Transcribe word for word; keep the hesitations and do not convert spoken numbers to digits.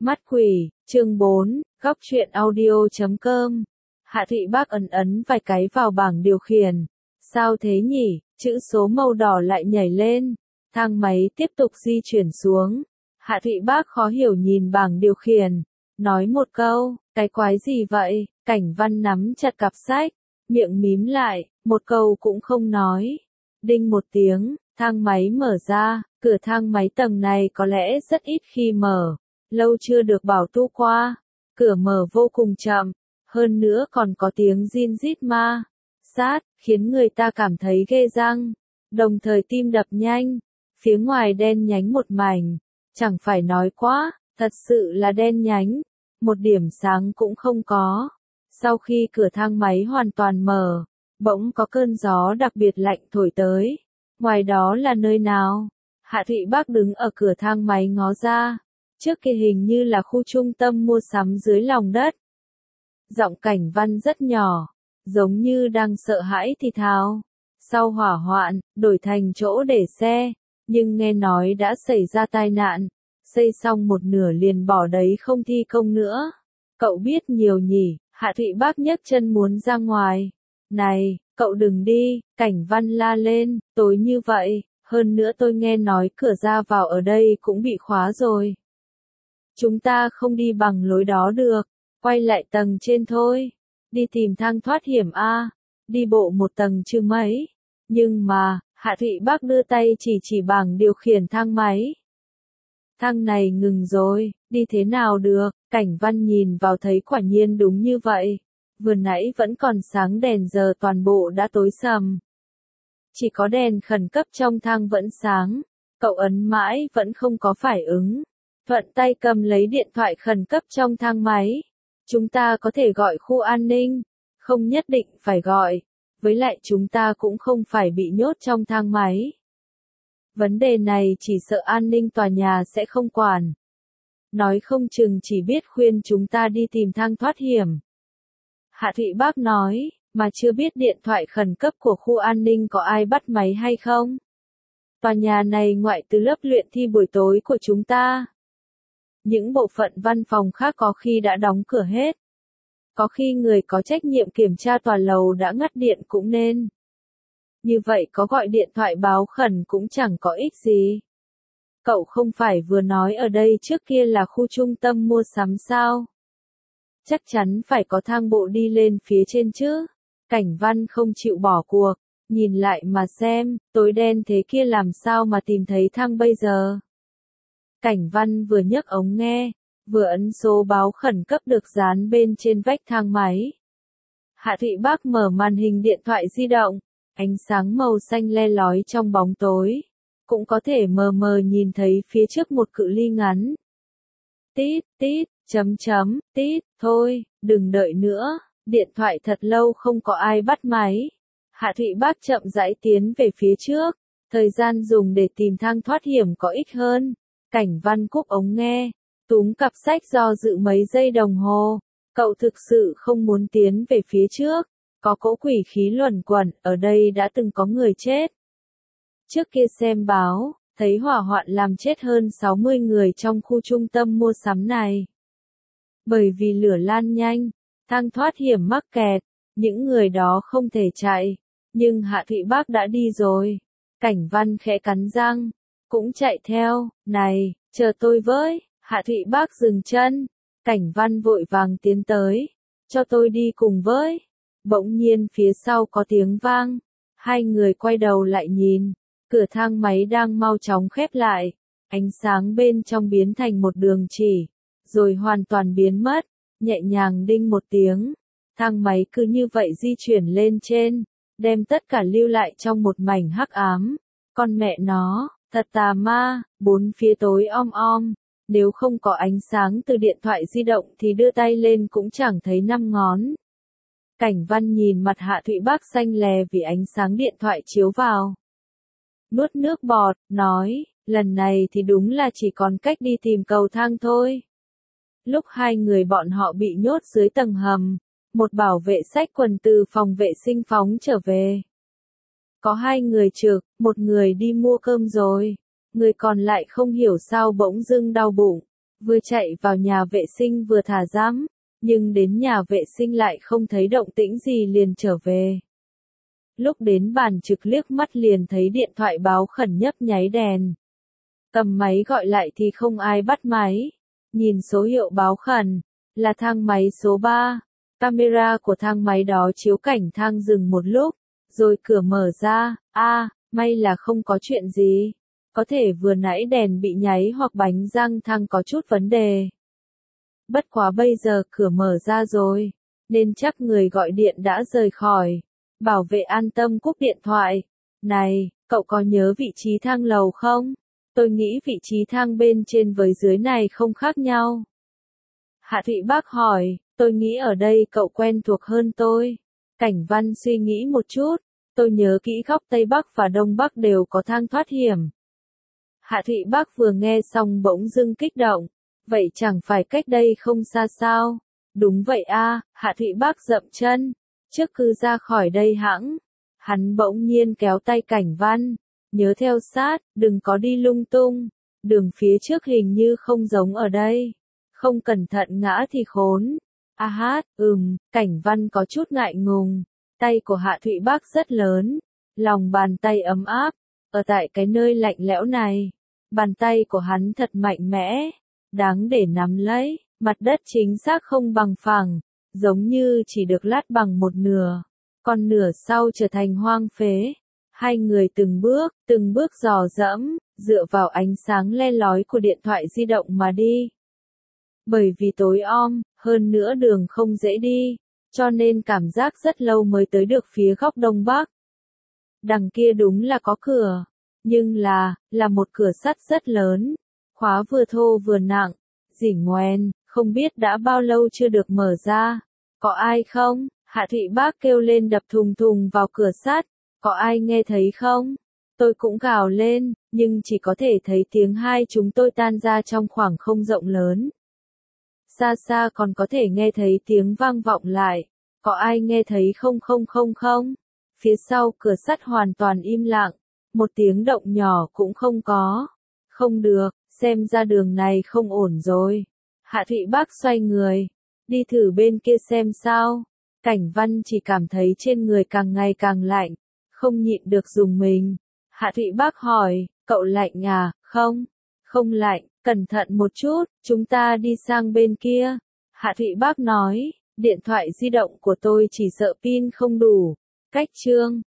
Mắt quỷ, chương bốn, góc truyện audio chấm com. Hạ Thụy Bác ấn ấn vài cái vào bảng điều khiển. Sao thế nhỉ, chữ số màu đỏ lại nhảy lên. Thang máy tiếp tục di chuyển xuống. Hạ Thụy Bác khó hiểu nhìn bảng điều khiển. Nói một câu, cái quái gì vậy? Cảnh Văn nắm chặt cặp sách, miệng mím lại, một câu cũng không nói. Đinh một tiếng, thang máy mở ra, cửa thang máy tầng này có lẽ rất ít khi mở. Lâu chưa được bảo tu qua, cửa mở vô cùng chậm, hơn nữa còn có tiếng rin rít ma sát, khiến người ta cảm thấy ghê răng, đồng thời tim đập nhanh. Phía ngoài đen nhánh một mảnh, chẳng phải nói quá, thật sự là đen nhánh, một điểm sáng cũng không có. Sau khi cửa thang máy hoàn toàn mở, bỗng có cơn gió đặc biệt lạnh thổi tới. Ngoài đó là nơi nào? Hạ Thụy Bác đứng ở cửa thang máy ngó ra. Trước kia hình như là khu trung tâm mua sắm dưới lòng đất. Giọng Cảnh Văn rất nhỏ, giống như đang sợ hãi thì thào. Sau hỏa hoạn, đổi thành chỗ để xe, nhưng nghe nói đã xảy ra tai nạn. Xây xong một nửa liền bỏ đấy không thi công nữa. Cậu biết nhiều nhỉ? Hạ Thụy Bác nhấc chân muốn ra ngoài. Này, cậu đừng đi, Cảnh Văn la lên, tối như vậy, hơn nữa tôi nghe nói cửa ra vào ở đây cũng bị khóa rồi. Chúng ta không đi bằng lối đó được, quay lại tầng trên thôi. Đi tìm thang thoát hiểm a, đi bộ một tầng chứ mấy. Nhưng mà, Hạ Thụy Bác đưa tay chỉ chỉ bảng điều khiển thang máy. Thang này ngừng rồi, đi thế nào được? Cảnh Văn nhìn vào thấy quả nhiên đúng như vậy. Vừa nãy vẫn còn sáng đèn giờ toàn bộ đã tối sầm. Chỉ có đèn khẩn cấp trong thang vẫn sáng. Cậu ấn mãi vẫn không có phản ứng. Thuận tay cầm lấy điện thoại khẩn cấp trong thang máy. Chúng ta có thể gọi khu an ninh. Không nhất định phải gọi. Với lại chúng ta cũng không phải bị nhốt trong thang máy. Vấn đề này chỉ sợ an ninh tòa nhà sẽ không quản. Nói không chừng chỉ biết khuyên chúng ta đi tìm thang thoát hiểm. Hạ Thụy Bác nói, mà chưa biết điện thoại khẩn cấp của khu an ninh có ai bắt máy hay không. Tòa nhà này ngoại trừ lớp luyện thi buổi tối của chúng ta. Những bộ phận văn phòng khác có khi đã đóng cửa hết. Có khi người có trách nhiệm kiểm tra tòa lầu đã ngắt điện cũng nên. Như vậy có gọi điện thoại báo khẩn cũng chẳng có ích gì. Cậu không phải vừa nói ở đây trước kia là khu trung tâm mua sắm sao? Chắc chắn phải có thang bộ đi lên phía trên chứ. Cảnh Văn không chịu bỏ cuộc, nhìn lại mà xem, tối đen thế kia làm sao mà tìm thấy thang bây giờ. Cảnh Văn vừa nhấc ống nghe, vừa ấn số báo khẩn cấp được dán bên trên vách thang máy. Hạ Thụy Bác mở màn hình điện thoại di động, ánh sáng màu xanh le lói trong bóng tối. Cũng có thể mờ mờ nhìn thấy phía trước một cự ly ngắn. Tít, tít, chấm chấm, tít, thôi, đừng đợi nữa, điện thoại thật lâu không có ai bắt máy. Hạ Thụy Bác chậm rãi tiến về phía trước, thời gian dùng để tìm thang thoát hiểm có ích hơn. Cảnh Văn cúp ống nghe, túm cặp sách do dự mấy giây đồng hồ. Cậu thực sự không muốn tiến về phía trước, có cỗ quỷ khí luẩn quẩn, ở đây đã từng có người chết. Trước kia xem báo, thấy hỏa hoạn làm chết hơn sáu mươi người trong khu trung tâm mua sắm này. Bởi vì lửa lan nhanh, thang thoát hiểm mắc kẹt, những người đó không thể chạy, nhưng Hạ Thụy Bác đã đi rồi. Cảnh Văn khẽ cắn răng, cũng chạy theo, này, chờ tôi với. Hạ Thụy Bác dừng chân, Cảnh Văn vội vàng tiến tới, cho tôi đi cùng với. Bỗng nhiên phía sau có tiếng vang, hai người quay đầu lại nhìn. Cửa thang máy đang mau chóng khép lại, ánh sáng bên trong biến thành một đường chỉ, rồi hoàn toàn biến mất, nhẹ nhàng đinh một tiếng. Thang máy cứ như vậy di chuyển lên trên, đem tất cả lưu lại trong một mảnh hắc ám. Con mẹ nó, thật tà ma, bốn phía tối om om, nếu không có ánh sáng từ điện thoại di động thì đưa tay lên cũng chẳng thấy năm ngón. Cảnh Văn nhìn mặt Hạ Thụy Bác xanh lè vì ánh sáng điện thoại chiếu vào. Nuốt nước bọt, nói, lần này thì đúng là chỉ còn cách đi tìm cầu thang thôi. Lúc hai người bọn họ bị nhốt dưới tầng hầm, một bảo vệ xách quần từ phòng vệ sinh phóng trở về. Có hai người trực, một người đi mua cơm rồi, người còn lại không hiểu sao bỗng dưng đau bụng, Vừa chạy vào nhà vệ sinh vừa thả dám, nhưng đến nhà vệ sinh lại không thấy động tĩnh gì liền trở về. Lúc đến bàn trực liếc mắt liền thấy điện thoại báo khẩn nhấp nháy đèn. Cầm máy gọi lại thì không ai bắt máy. Nhìn số hiệu báo khẩn, là thang máy số ba. Camera của thang máy đó chiếu cảnh thang dừng một lúc, rồi cửa mở ra. A, à, may là không có chuyện gì. Có thể vừa nãy đèn bị nháy hoặc bánh răng thang có chút vấn đề. Bất quá bây giờ cửa mở ra rồi, nên chắc người gọi điện đã rời khỏi. Bảo vệ an tâm cúp điện thoại. Này, cậu có nhớ vị trí thang lầu không? Tôi nghĩ vị trí thang bên trên với dưới này không khác nhau. Hạ Thụy Bác hỏi, tôi nghĩ ở đây cậu quen thuộc hơn tôi. Cảnh Văn suy nghĩ một chút, tôi nhớ kỹ góc Tây Bắc và Đông Bắc đều có thang thoát hiểm. Hạ Thụy Bác vừa nghe xong bỗng dưng kích động, vậy chẳng phải cách đây không xa sao? Đúng vậy a, Hạ Thụy Bác dậm chân, trước cứ ra khỏi đây hẵng. Hắn bỗng nhiên kéo tay Cảnh Văn, nhớ theo sát, đừng có đi lung tung, đường phía trước hình như không giống ở đây, không cẩn thận ngã thì khốn. A hát, ừm, Cảnh Văn có chút ngại ngùng, tay của Hạ Thụy Bác rất lớn, lòng bàn tay ấm áp, ở tại cái nơi lạnh lẽo này, bàn tay của hắn thật mạnh mẽ, đáng để nắm lấy, mặt đất chính xác không bằng phẳng, giống như chỉ được lát bằng một nửa, còn nửa sau trở thành hoang phế. Hai người từng bước, từng bước dò dẫm, dựa vào ánh sáng le lói của điện thoại di động mà đi. Bởi vì tối om, hơn nữa đường không dễ đi, cho nên cảm giác rất lâu mới tới được phía góc Đông Bắc. Đằng kia đúng là có cửa, nhưng là, là một cửa sắt rất lớn, khóa vừa thô vừa nặng, rỉ ngoen, không biết đã bao lâu chưa được mở ra. Có ai không? Hạ Thụy Bác kêu lên đập thùng thùng vào cửa sắt. Có ai nghe thấy không? Tôi cũng gào lên, nhưng chỉ có thể thấy tiếng hai chúng tôi tan ra trong khoảng không rộng lớn. Xa xa còn có thể nghe thấy tiếng vang vọng lại. Có ai nghe thấy không không không không? Phía sau cửa sắt hoàn toàn im lặng, một tiếng động nhỏ cũng không có. Không được, xem ra đường này không ổn rồi. Hạ Thụy Bác xoay người, đi thử bên kia xem sao. Cảnh Văn chỉ cảm thấy trên người càng ngày càng lạnh, không nhịn được rùng mình. Hạ Thụy Bác hỏi, cậu lạnh à? Không, không lạnh, cẩn thận một chút, chúng ta đi sang bên kia. Hạ Thụy Bác nói, điện thoại di động của tôi chỉ sợ pin không đủ. Cách chương